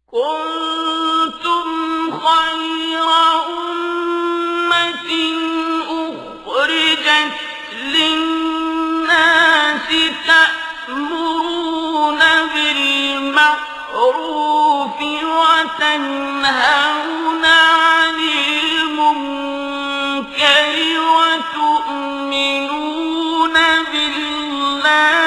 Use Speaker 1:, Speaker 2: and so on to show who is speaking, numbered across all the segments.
Speaker 1: كنتم خير أمة أخرجت للناس تأمرون بالمعروف وتنهون عن المنكر وتؤمنون بالله.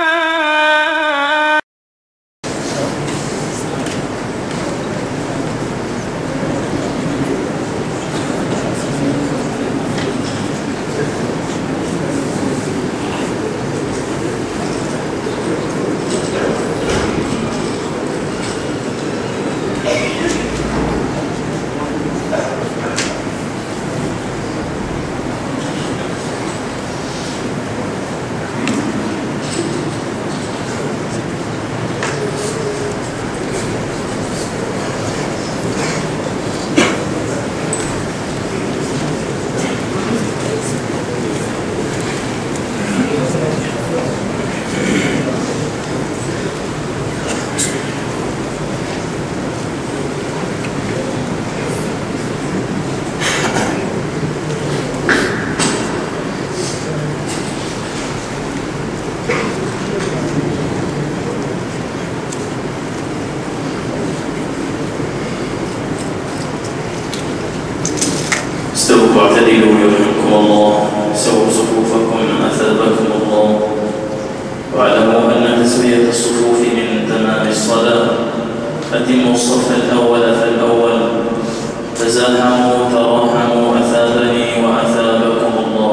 Speaker 2: استووا واعتدلوا يرحمكم الله. سووا صفوفكم أثابكم الله. واعلموا أن تسوية الصفوف من تمام الصلاة. أتموا الصف الأول فالأول. تزاحموا تراحموا أثابني وأثابكم الله.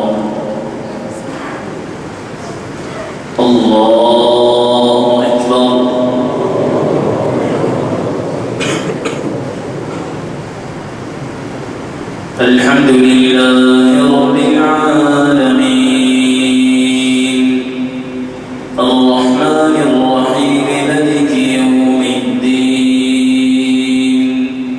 Speaker 2: الله أكبر. الحمد لله رب العالمين الرحمن الرحيم مالك يوم الدين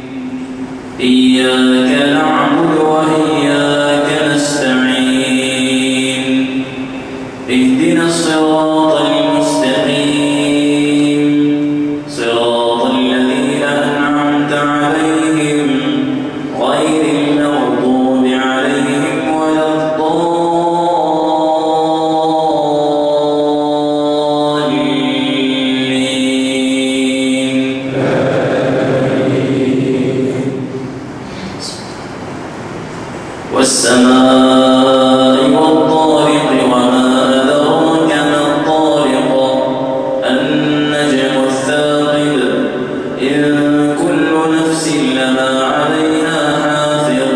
Speaker 2: إياك نعبد وإياك نستعين اهدنا الصراط المستقيم صراط الذين أنعمت عليهم غير المغضوب عليهم ولا الضالين. والسماء والطارق وما أدراك ما الطارق النجم الثاقب إن كل نفس لما عليها حافظ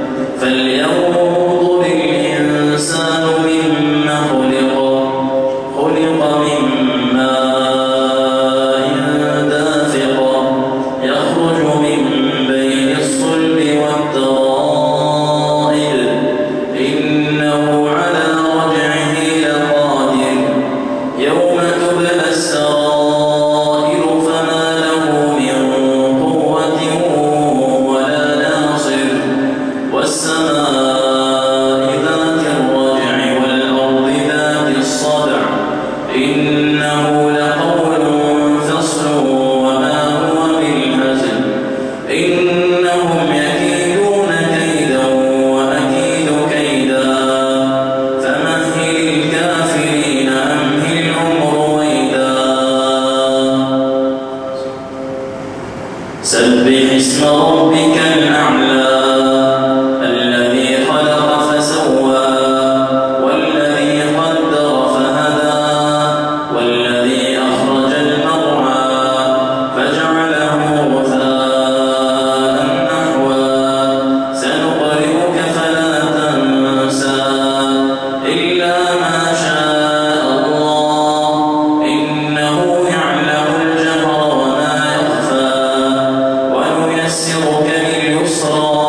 Speaker 2: فلينظر الإنسان مما خلق من ماء دافق يخرج من بين الصلب والترائب إنه على رجعه لقادر يوم تبلى السرائر فما له من قوة ولا ناصر والسماء ذات الرجع والأرض ذات الصدع إنه لقول فصل وما هو بالهزل إنهم يكيدون كيدا وأكيد كيدا فمهل الكافرين أمهلهم رويدا. سبح اسم ربك الأعلى الذي خلق فسوى والذي قدر فهدى والذي أخرج المرعى فجعله غثاء نحوا سنقرئك فلا تنسى إلا ما شاء الله إنه يعلم الجهر وما يخفى ونيسرك لليسرى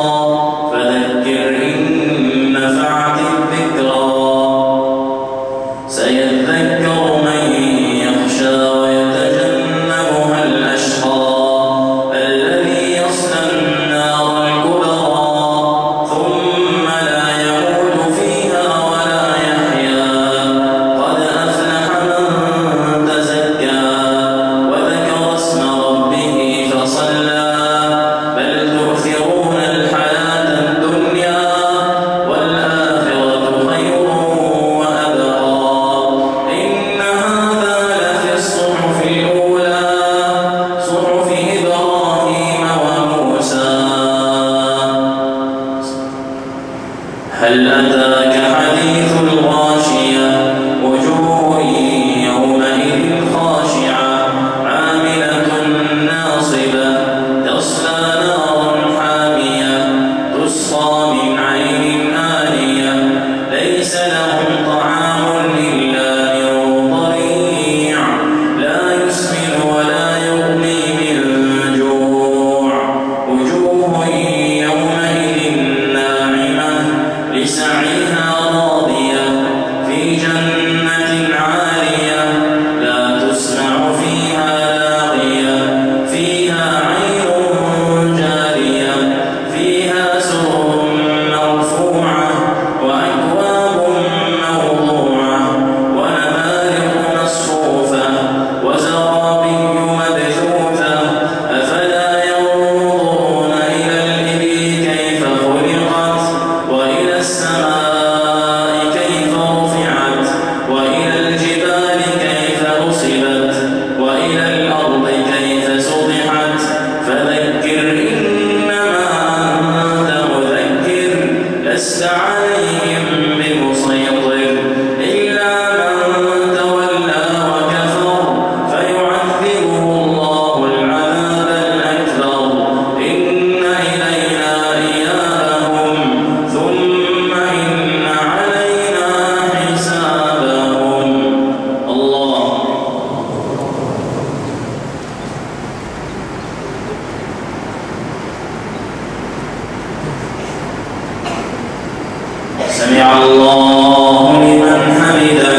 Speaker 2: الله لمن حمده.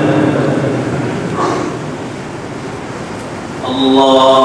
Speaker 2: الله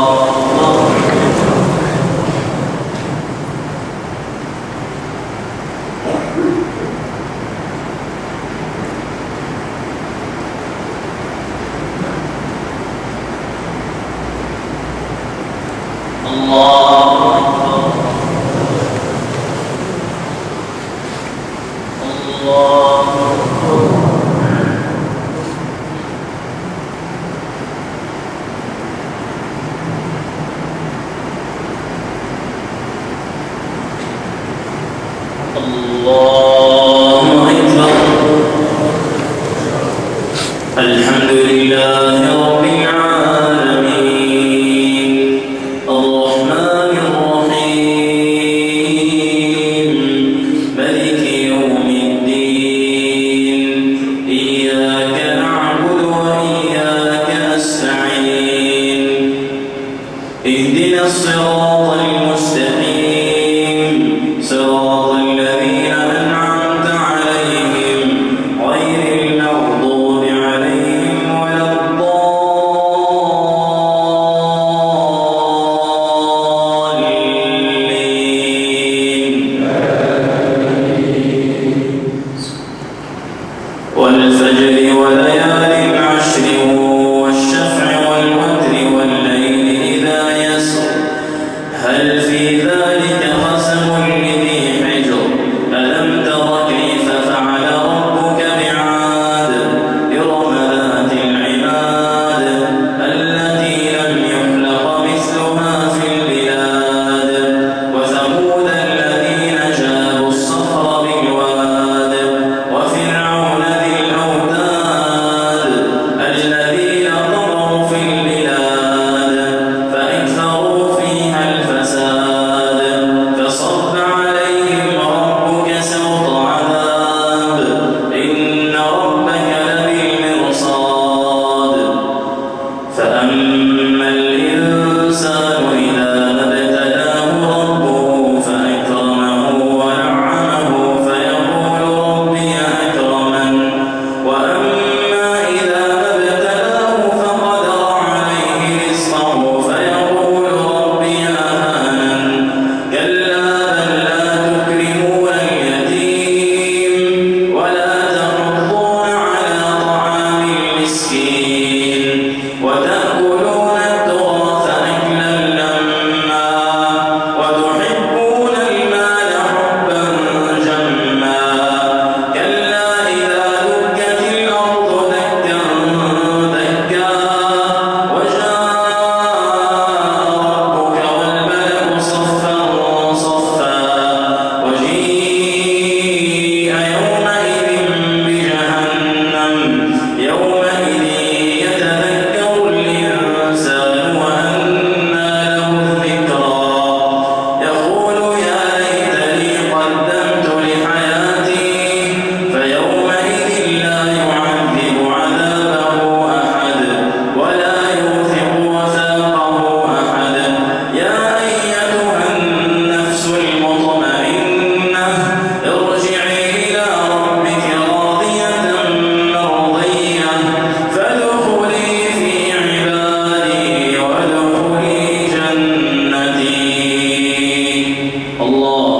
Speaker 2: الحمد لله رب العالمين الرحمن الرحيم ملك يوم الدين إياك نعبد وإياك نستعين اهدنا الصراط المستقيم صراط الذين أنعمت عليهم غير المغضوب عليهم ولا الضالين. والفجر وليال عشر والشفع والوتر والليل إذا يسر هل في ذلك قسم لذي حجر ألم تر كيف فعل ربك بعاد إرم ذات العماد التي لم يخلق مثلها في البلاد وثمود الذين جابوا الصخر بالواد وفرعون ذي الأوتاد الذين طغوا في البلاد فأكثروا فيها الفساد فصب عليهم ربك سوط عذاب إن ربك لبالمرصاد فأما الإنسان إذا ما ابتلاه ربه فأكرمه ونعمه فيقول ربي أكرمن وأما إذا ما ابتلاه فقدر عليه رزقه فيقول ربي أهانن كلا بل لا تكرمون اليتيم ولا تحضون على طعام المسكين وتأكلون التراث أكلا لما وتحبون المال حبا جما كلا إذا دكت الأرض دكا دكا وجاء ربك والملك صفا صفا وجيء يومئذ بجهنم يومئذ يتذكر الإنسان وأنى له الذكرى يقول يا ليتني قدمت لحياتي فيومئذ لا يعذب عذابه أحد ولا يوثق وثاقه أحد يا أيتها النفس المطمئنة ارجعي إلى ربك راضية مرضية فادخلي في عبادي وادخلي جنتي. الله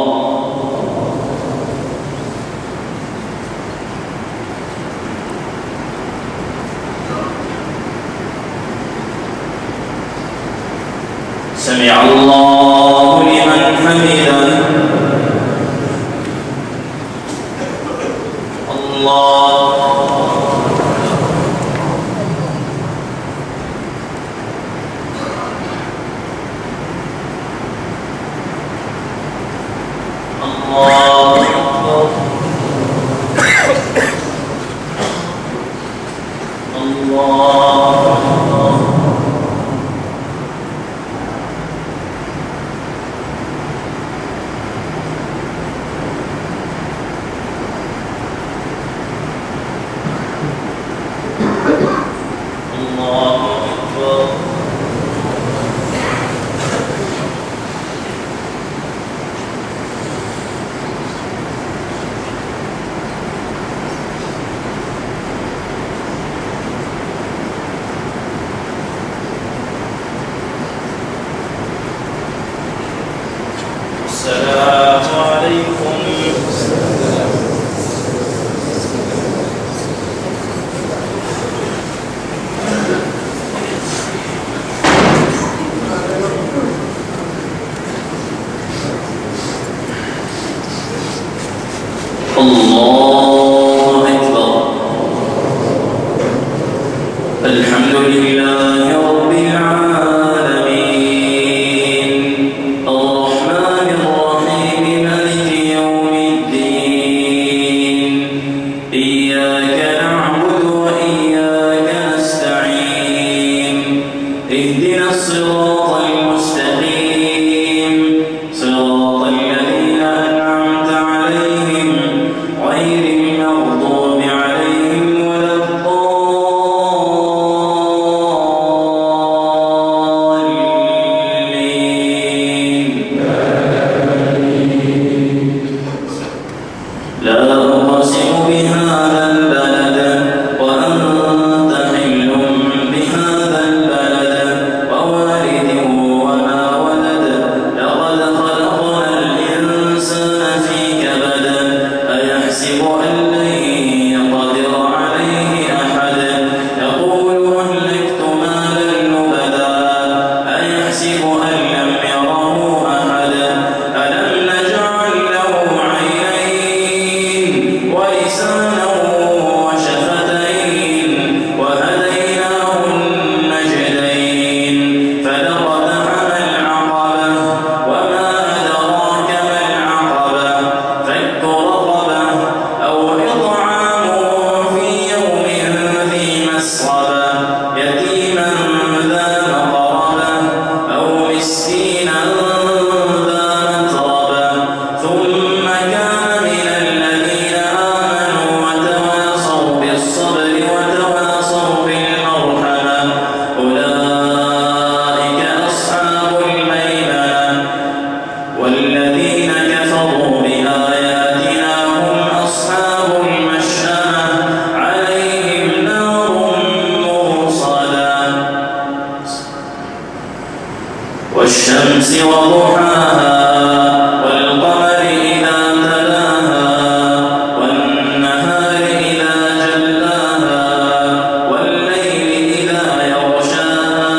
Speaker 2: سمع الله لمن حمده. الله الله كأن لم يره أحد ألم نجعل له عينين ولسانا وشفتين وهديناه النجدين فلقتحم العقبة وما أدراك ما العقبة فك رقبة أو إطعام في يوم ذي مسغبة يتيما ذا مقربة أو مسكينا ذا متربة ثم كان من الذين آمنوا وتواصوا بالصبر وتواصوا بالمرحمة أولئك أصحاب الميمنة والذين كفروا بآياتنا هم أصحاب المشأمة عليهم نار موصدة والشمس وضحاها والقمر إذا تلاها والنهار إذا جلاها والليل إذا يغشاها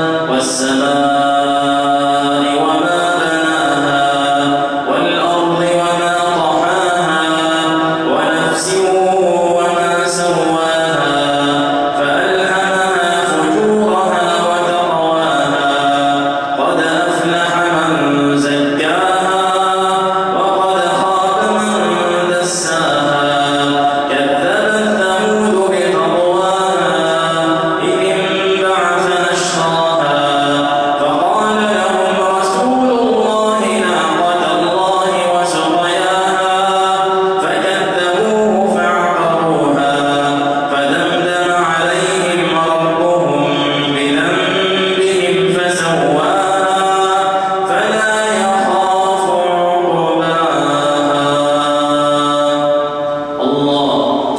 Speaker 2: والسماء وما بناها والأرض وما طحاها ونفس وما سواها فألهمها فجورها وتقواها قد أفلح من زكاها وقد خاب من دساها كذبت ثمود بطغواها إذ انبعث أشقاها فقال لهم رسول الله ناقة الله وسقياها فكذبوه فعقروها فدمدم عليهم ربهم بذنبهم فسواها فلا يخاف عقباها الله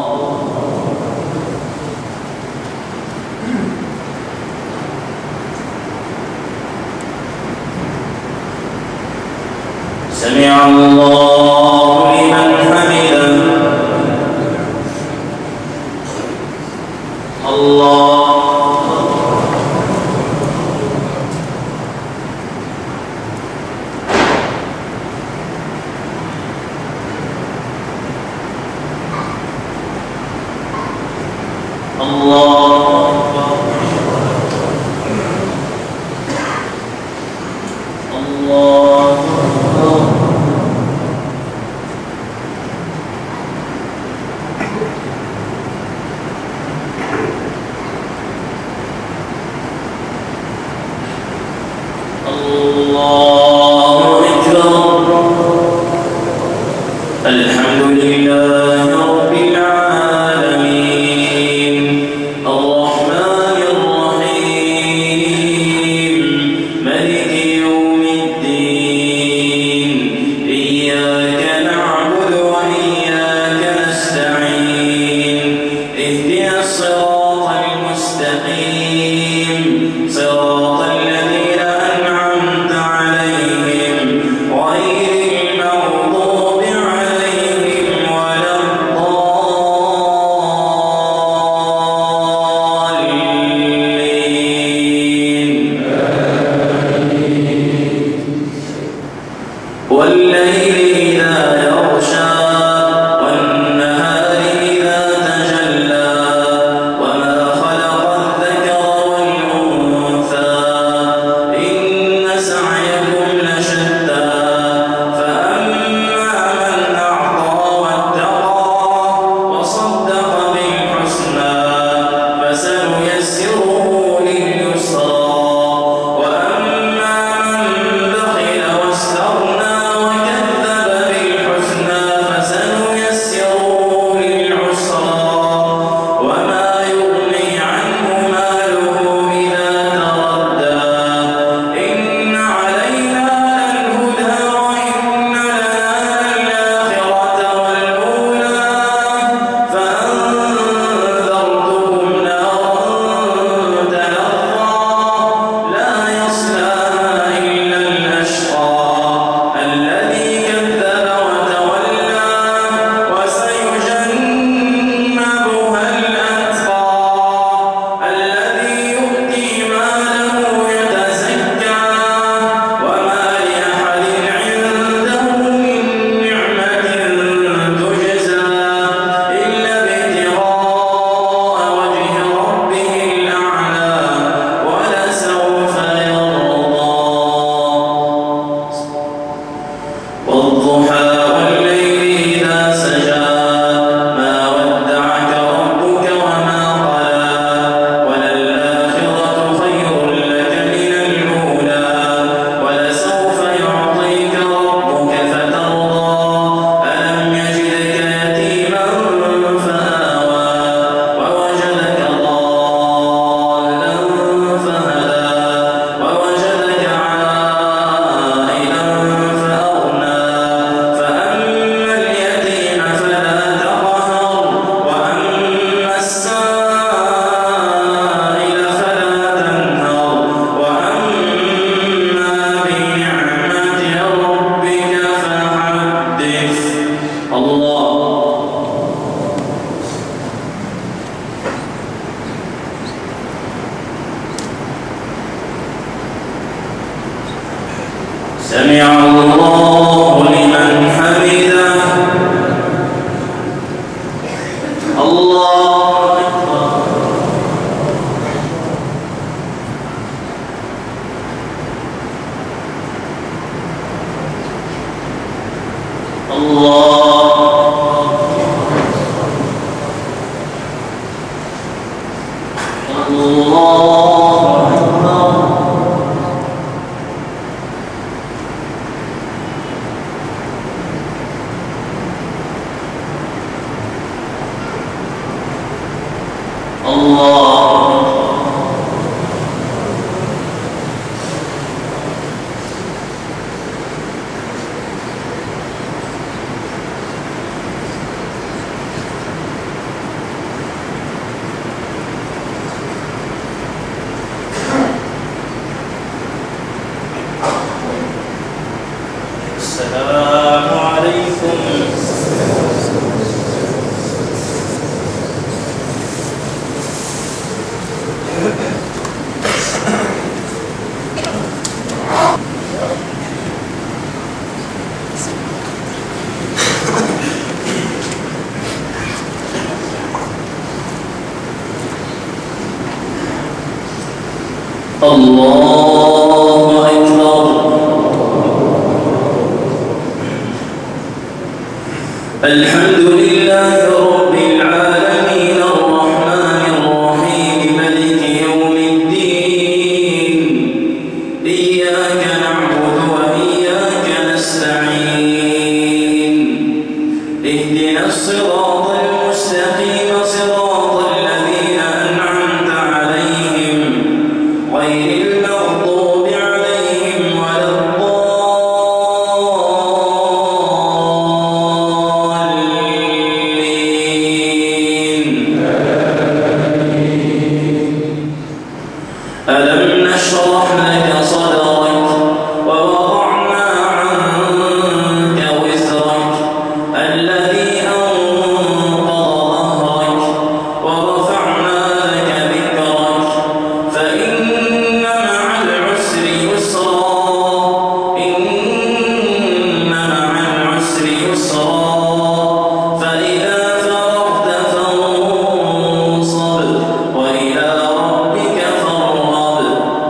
Speaker 2: سمع الله لمن حمده الله الحمد لله رب العالمين الرحمن الرحيم مالك يوم الدين إياك نعبد وإياك نستعين اهدنا الصراط المستقيم صراط الذين أنعمت عليهم سمع الله لمن حمده. الله أكبر. الله السلام عليكم. الله أكبر. الحمد لله رب العالمين الرحمن الرحيم مالك يوم الدين إياك نعبد وإياك نستعين اهدنا الصراط المستقيم صراط الذين أنعمت عليهم غير المغضوب عليهم ولا ألم نشرح لك صدرك ووضعنا عنك وزرك الذي أنقض ظهرك ورفعنا لك ذكرك فإن مع العسر يسرا إن مع العسر يسرا فإذا فرغت فانصب وإلى ربك فارغب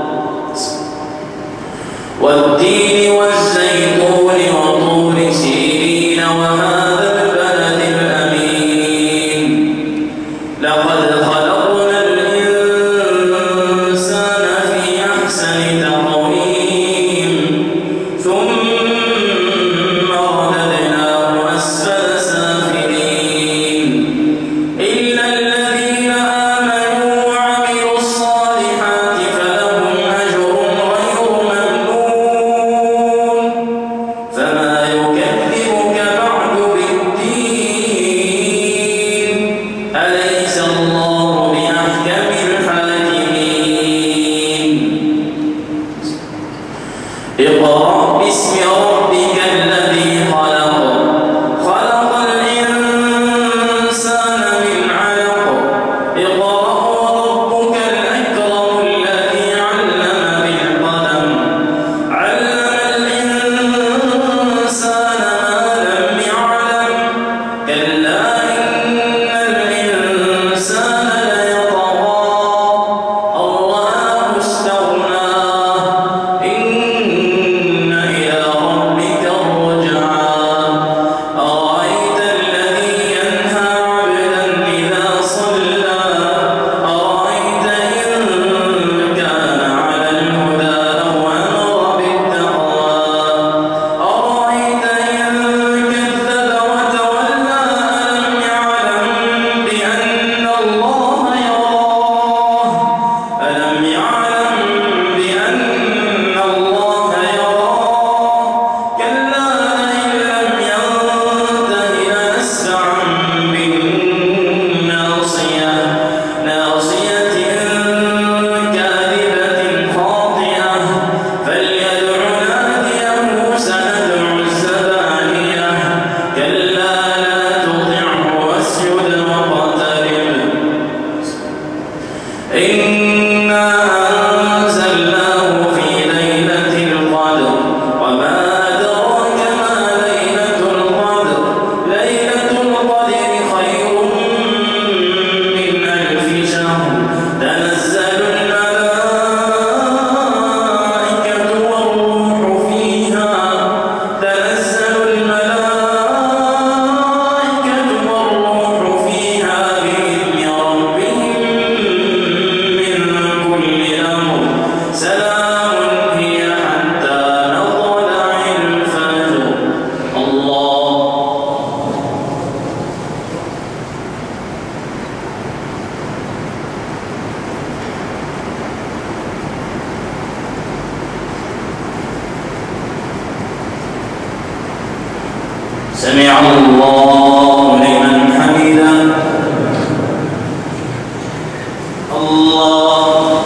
Speaker 2: والتين والزيتون وطور سينين وهذا البلد الأمين لقد خلقنا الإنسان في أحسن تقويم ثم رددناه أسفل سافلين إلا الذين آمنوا وعملوا الصالحات فلهم أجر غير ممنون فما يكذبك بعد بالدين أليس الله بأحكم الحاكمين اقرأ باسم ربك الذي خلق خلق الإنسان من علق اقرأ وربك الأكرم الذي علم بالقلم علم الإنسان ما لم يعلم كلا إن الإنسان ليطغى أن رآه استغنى إن سمع الله لمن حمده. الله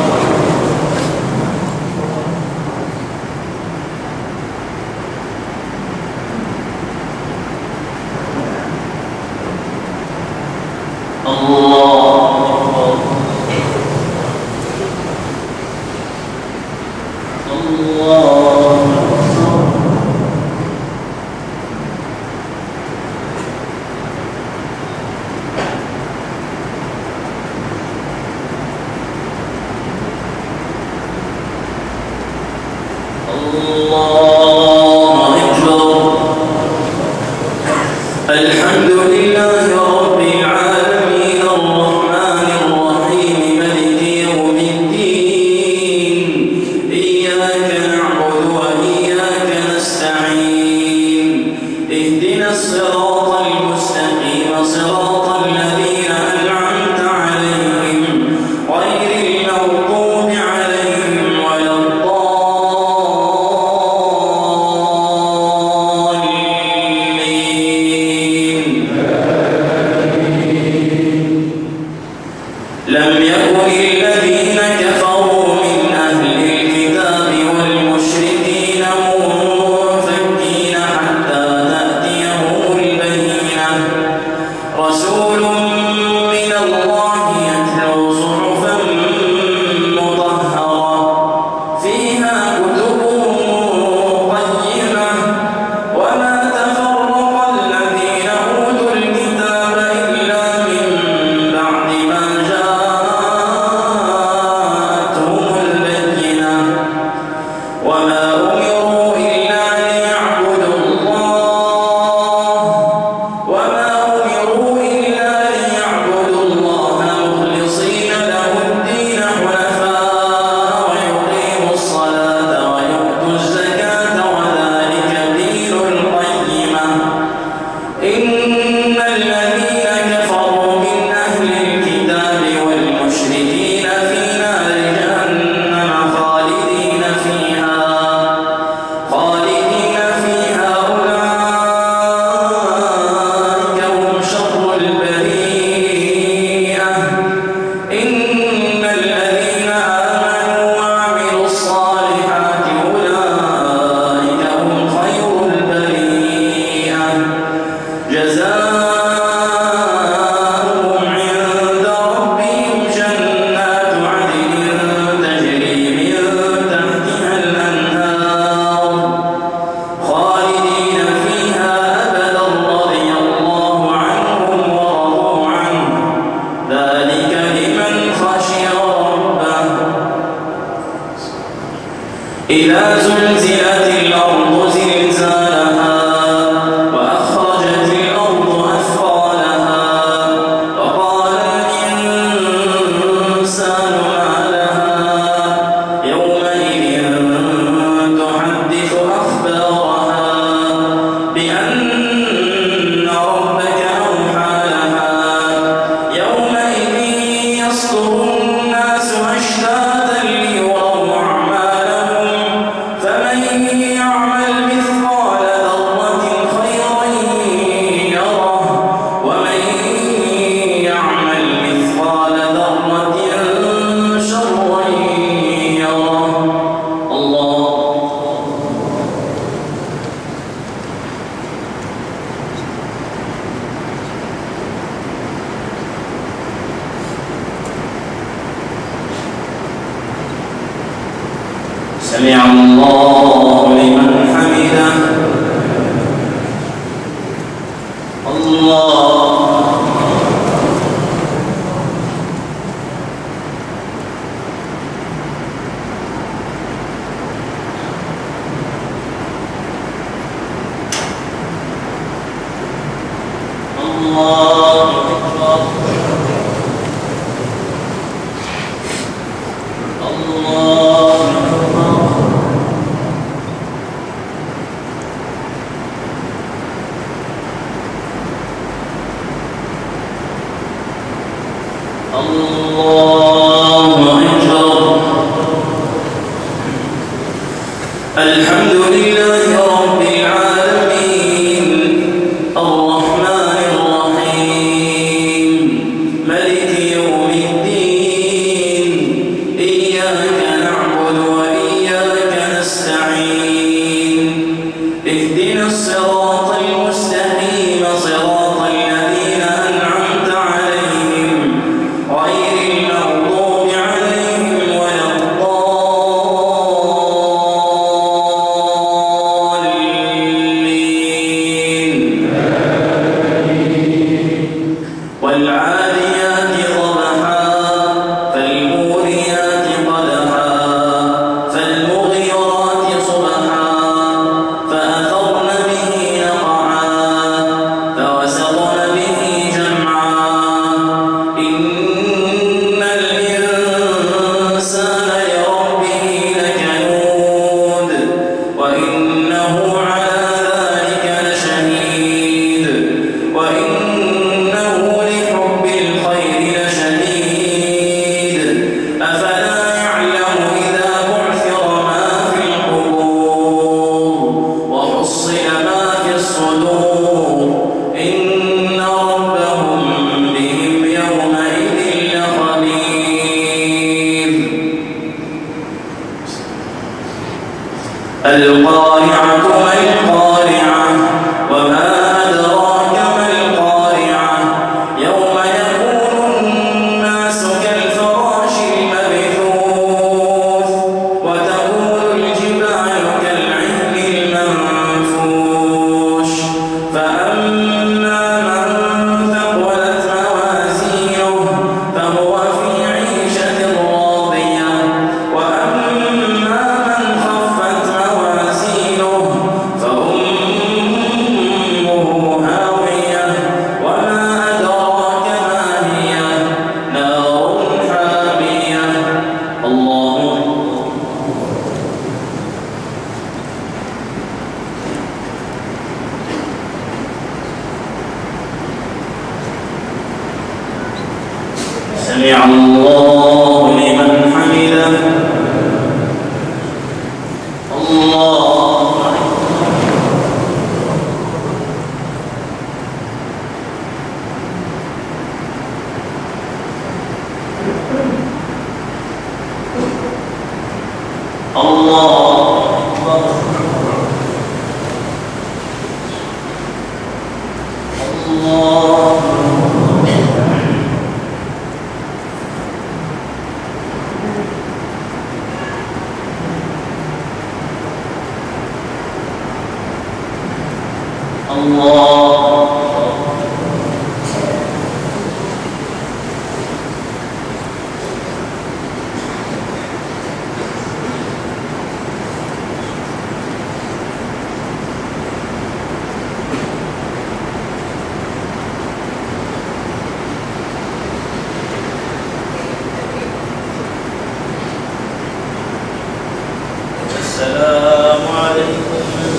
Speaker 2: الحمد لله رب العالمين الرحمن الرحيم مالك يوم الدين إياك نعبد وإياك نستعين اهدنا الصراط المستقيم صراط الذين أنعمت عليهم غير المغضوب عليهم ولا لم يكن الذين كفروا من أهل الكتاب والمشركين منفكين حتى تأتيهم البينة رسول من الله يتلو صحفا مطهرة فيها كتب قيمة وما تفرق الذين أوتوا الكتاب إلا من بعد ما جاءتهم البينة وما أمروا إلا ليعبدوا الله مخلصين له الدين حنفاء ويقيموا الصلاة ويؤتوا الزكاة وذلك دين القيمة إن الذين كفروا من أهل الكتاب والمشركين في نار جهنم خالدين فيها أولئك هم شر البرية إن الذين آمنوا وعملوا الصالحات أولئك هم خير البرية جزاؤهم عند ربهم جنات عدن تجري من تحتها الأنهار خالدين فيها أبدا رضي الله عنهم ورضوا عنه ذلك لمن خشي ربه إذا زلزلت الأرض زلزالها وأخرجت الأرض أثقالها وقال الإنسان ما لها يومئذ تحدث أخبارها بأن ربك أوحى لها يومئذ يصدر الناس أشتاتا ليروا أعمالهم فمن يعمل مثقال ذرة خيرا يره ومن يعمل مثقال ذرة شرا يره الله سمع الله لمن حمده. الله الله أكبر الله أكبر الله أكبر. الحمد لله رب العالمين اهدنا الصراط المستقيم صراط الذين أنعمت عليهم غير المغضوب عليهم ولا الضالين. والعاديات ضبحا فالموريات قدحا فالمغيرات صبحا فأثرن به نقعا فوسطن به جمعا إن الإنسان لربه لكنود وإنه على ذلك لشهيد وإنه لحب الخير لشديد أفلا يعلم إذا بعثر ما في القبور وحصل ما في الصدور إن ربهم بهم يومئذ لخبير. القارعة ما القارعة وما أدراك ما القارعة يوم يكون الناس كالفراش المبثوث وتكون الجبال كالعهن المنفوش فأما من ثقلت موازينه فهو في عيشة راضية وأما من خفت موازينه فأمه هاوية وما أدراك ما هي نار حامية. الله سمع الله لمن حمده. الله الله السلام عليكم.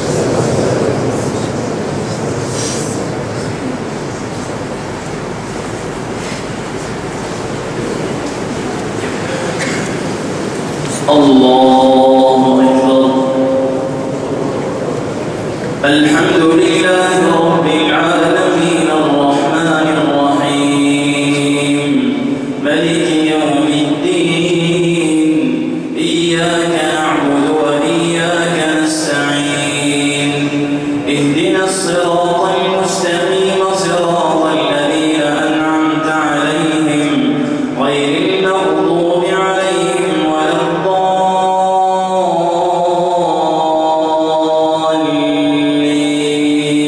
Speaker 2: الله أكبر. الحمد لله رب العالمين الرحمن الرحيم ملك يوم الدين إياك نعبد وإياك نستعين اهدنا الصراط المستقيم صراط الذين أنعمت عليهم غير المغضوب عليهم ولا الضالين.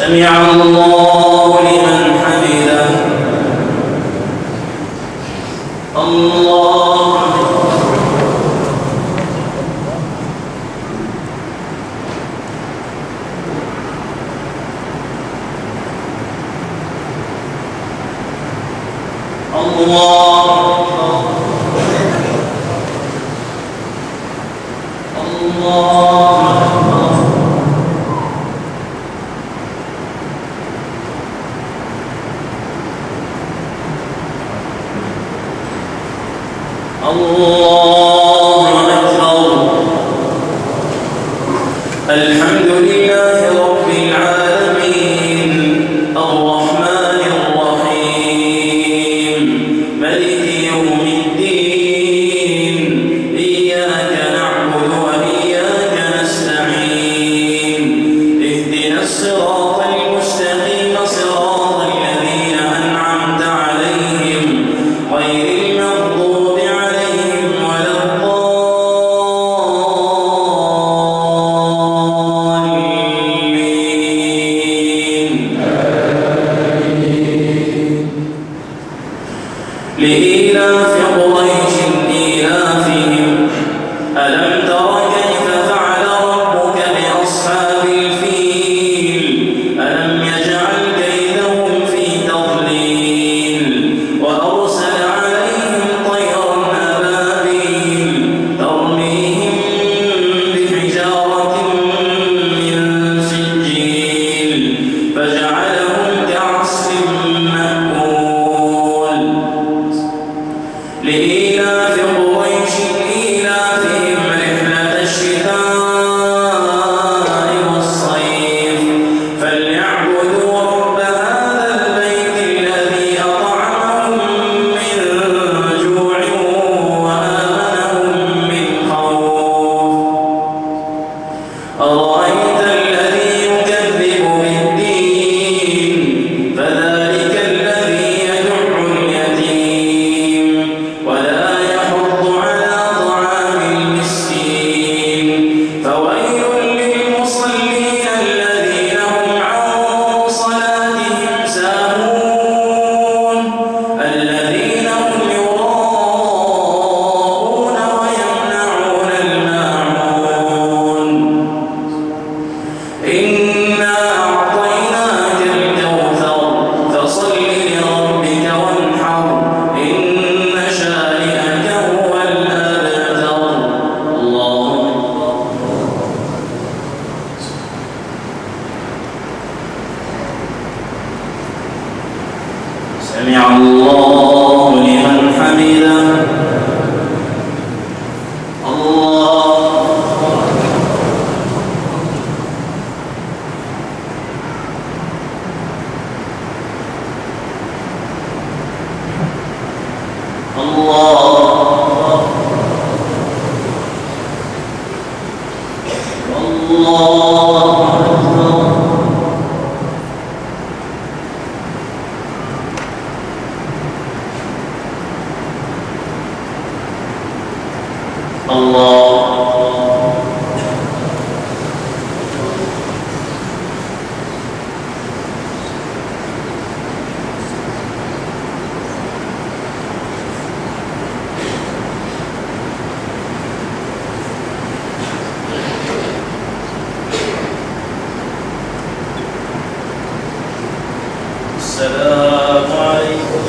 Speaker 2: سمع الله لمن حمده الله الحمد لله رب العالمين الرحمن الرحيم مالك يوم الدين إياك نعبد وإياك نستعين اهدنا الصراط المستقيم صراط الذين أنعمت عليهم غير المغضوب عليهم ولا لإيلاف قريش إيلافهم ألم تر كيف فعل ربك بأصحاب الفيل ألم يجعل كيدهم في تضليل وأرسل عليهم طيرا أبابيل ترميهم بحجارة من سجيل فجعلهم كعصف مأكول لإيلاف قريش إيلافهم رحلة الشتاء والصيف فليعبدوا رب هذا البيت الذي أطعمهم من جوع وآمنهم من خوف أرأيت الذي يكذب بالدين فذلك الذي يدع اليتيم ولا يحض على طعام المسكين فويل للمصلين الذين هم عن صلاتهم ساهون الذين هم يراءون ويمنعون الماعون إنا أعطيناك الكوثر فصل لربك وانحر إن شانئك هو الأبتر الله سمع الله لمن حمده الله السلام عليكم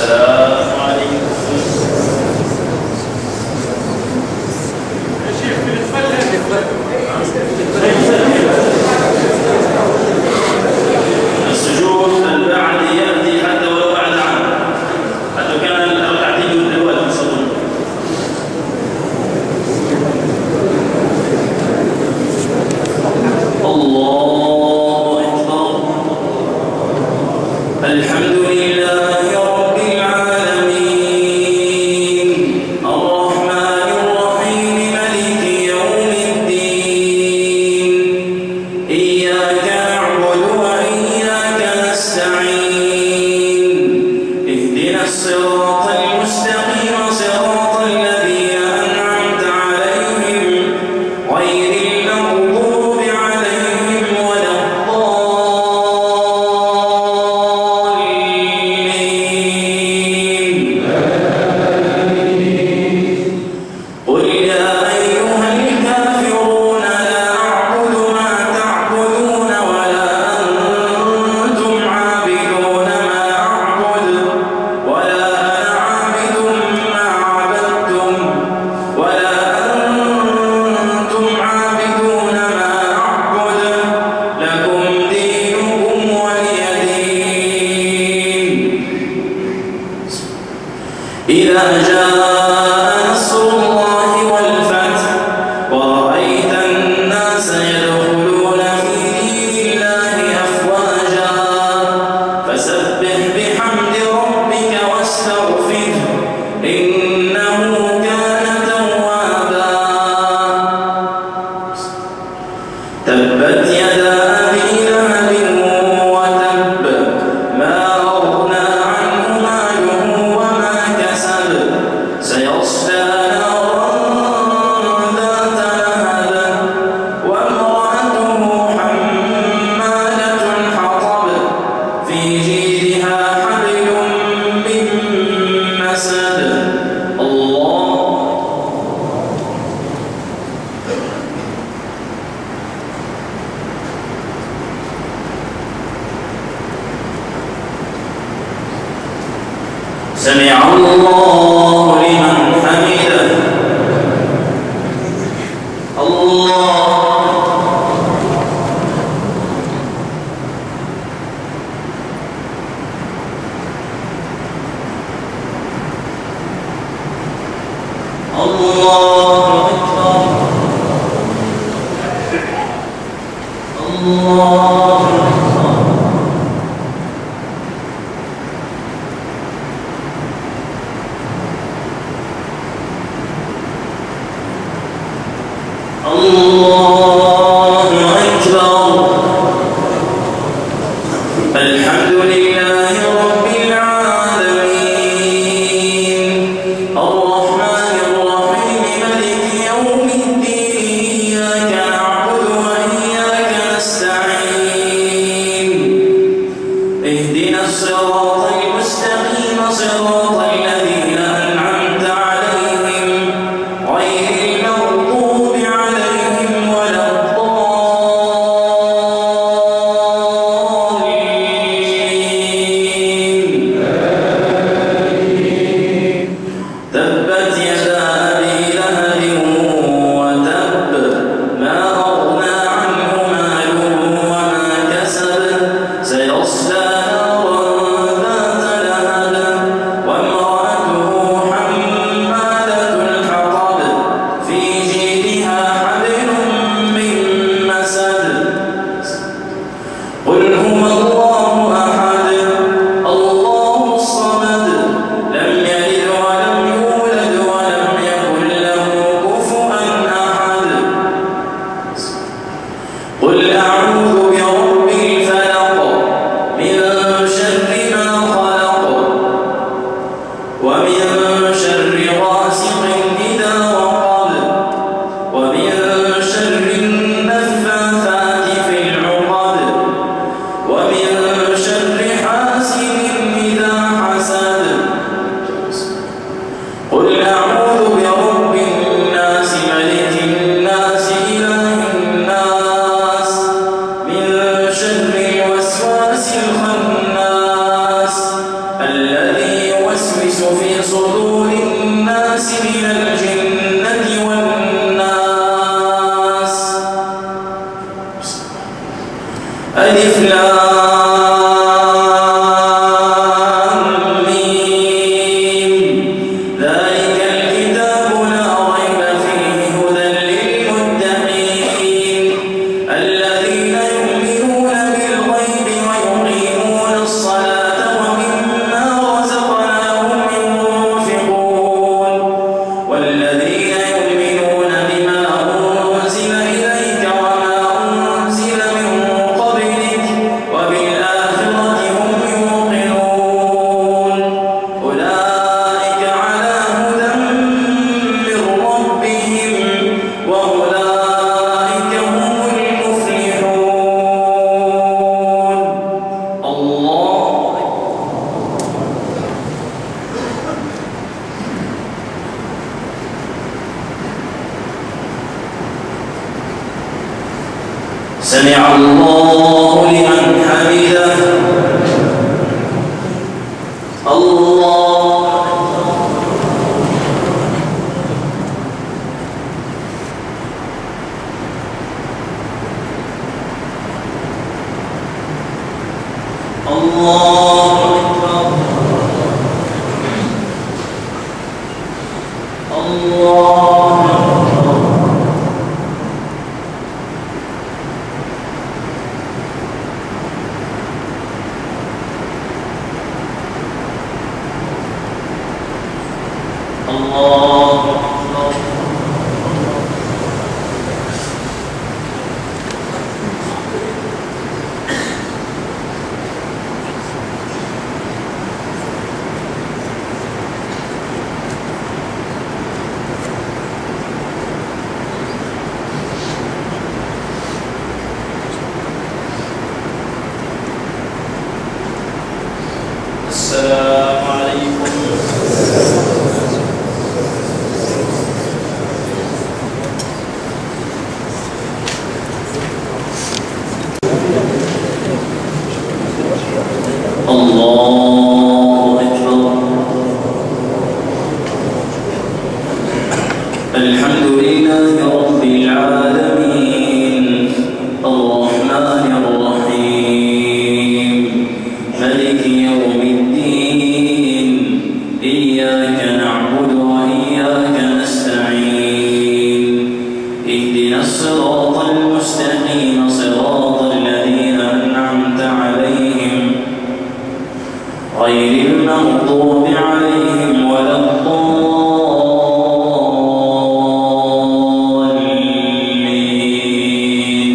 Speaker 2: السلام عليكم. السجود البعد يأتي حتى ولو بعد عام، حتى كان الركعتين الأول يصلون. الله أكبر. الحمد لله رب العالمين الرحمن الرحيم مالك يوم الدين إياك نعبد وإياك نستعين اهدنا الصراط المستقيم صراط الذين أنعمت عليهم غير المغضوب عليهم ولا الضالين. قل يا أيها الكافرون لا أعبد ما تعبدون ولا أنتم عابدون ما أعبد ولا أنا عابد ما عبدتم ولا أنتم عابدون ما أعبد لكم دينكم ولي دين. إذا جاء نصر الله والفتح ورأيت الناس يدخلون في دين الله أفواجا فسبح بحمد ربك واستغفره إنه كان توابا. تبت يدا أبي لهب وتب ما أغنى عنه ماله وما كسب سيصلى نارا ذات لهب وامرأته حمالة الحطب في جيدها حبل من مسد. الله سمع الله لمن حمده. الله الله أكبر. الله أكبر. الله أكبر. الحمد لله رب العالمين الرحمن الرحيم مالك يوم الدين إياك نعبد وإياك نستعين اهدنا الصراط المستقيم صراط الذين أنعمت عليهم غير المغضوب عليهم ولا الضالين. تبت يدا أبي لهب وتب ما أغنى عنه ماله وما كسب سيصلى نارا ذات لهب سمع الله لمن حمده الله الله أكبر الله السلام عليكم. الله أكبر. الحمد لله رب العالمين الرحمن الرحيم مالك يوم الدين إياك نعبد وإياك نستعين اهدنا الصراط المستقيم صراط الذين أنعمت عليهم غير المغضوب عليهم ولا الضالين.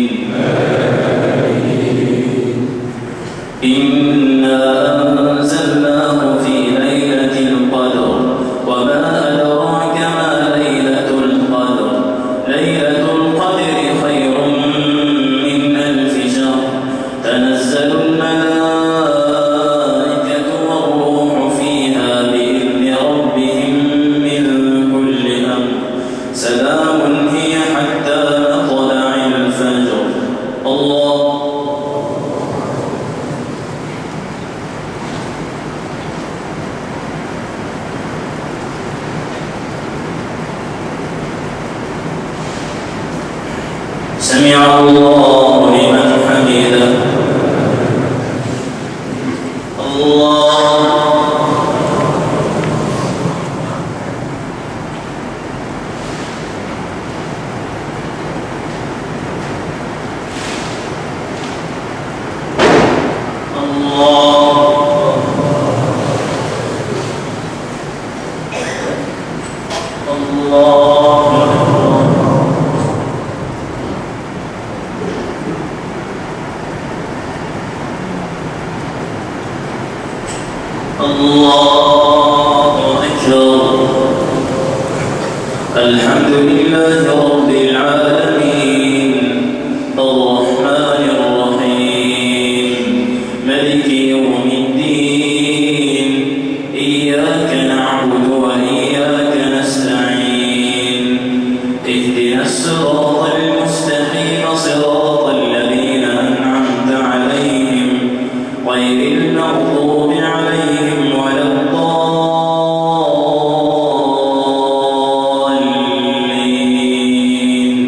Speaker 2: إنا أنزلناه في ليلة القدر وما أدراك ما ليلة القدر ليلة القدر خير من ألف شهر تنزل الملائكة والروح فيها بإذن ربهم من كل أمر سلام هي حتى مطلع الفجر. الله سمع الله لمن حمده الله الله أكبر. الحمد لله رب العالمين الرحمن الرحيم مالك يوم الدين إياك نعبد وإياك نستعين اهدنا الصراط المستقيم صراط الذين أنعمت عليهم غير المغضوب عليهم ولا الضالين.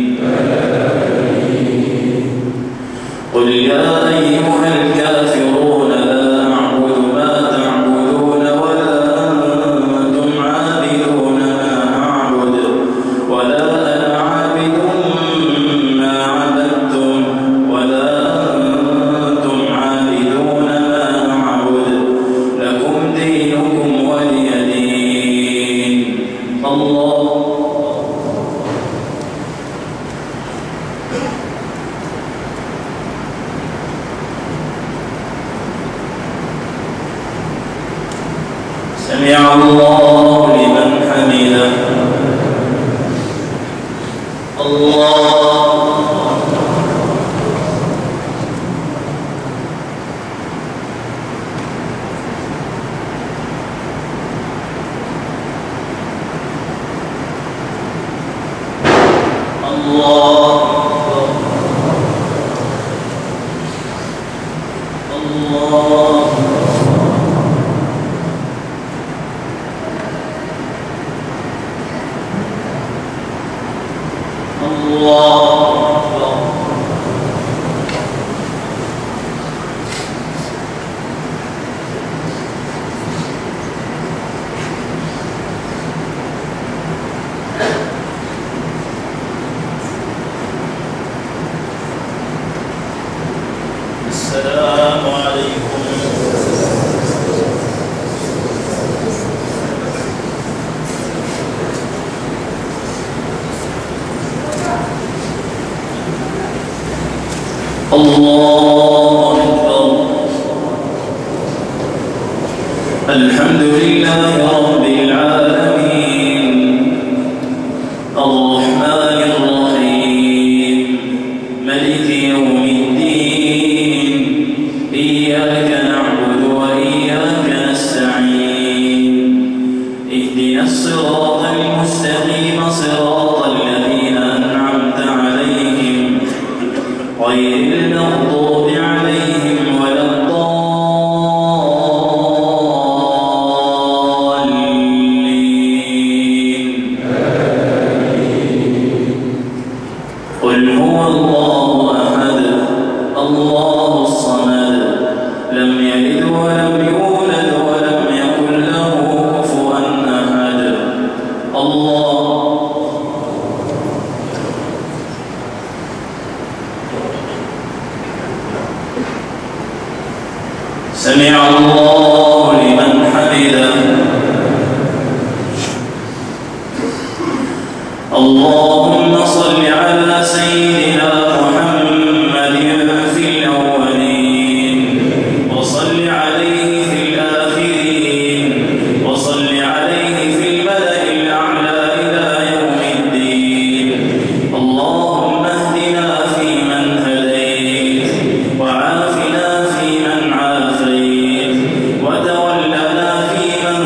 Speaker 2: قل يا أيها الكافرون لا أعبد ما تعبدون ولا أنتم عابدون ما أعبد ولا أنا عابد ما عبدتم ولا أنتم عابدون ما أعبد لكم دينكم ولي دين. الله سمع الله لمن حمده الله الله السلام عليكم. الله أكبر. الحمد لله رب العالمين الرحمن الرحيم ملك يوم الدين إياك نعبد وإياك نستعين اهدنا الصراط المستقيم صراط الذين أنعمت عليهم غير المغضوب عليهم ولا الضالين. قل هو الله أحد الله الصمد لم يلد ولم يولد ولم يكن له كفوا أحد. الله سمع الله لمن حمده. اللهم صل على سيدنا محمد في الأولين وصل عليه في الآخرين وصل عليه في الملأ الأعلى إلى يوم الدين. اللهم اهدنا فيمن هديت وعافنا فيمن عافيت وتولنا فيمن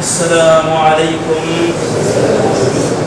Speaker 2: السلام عليكم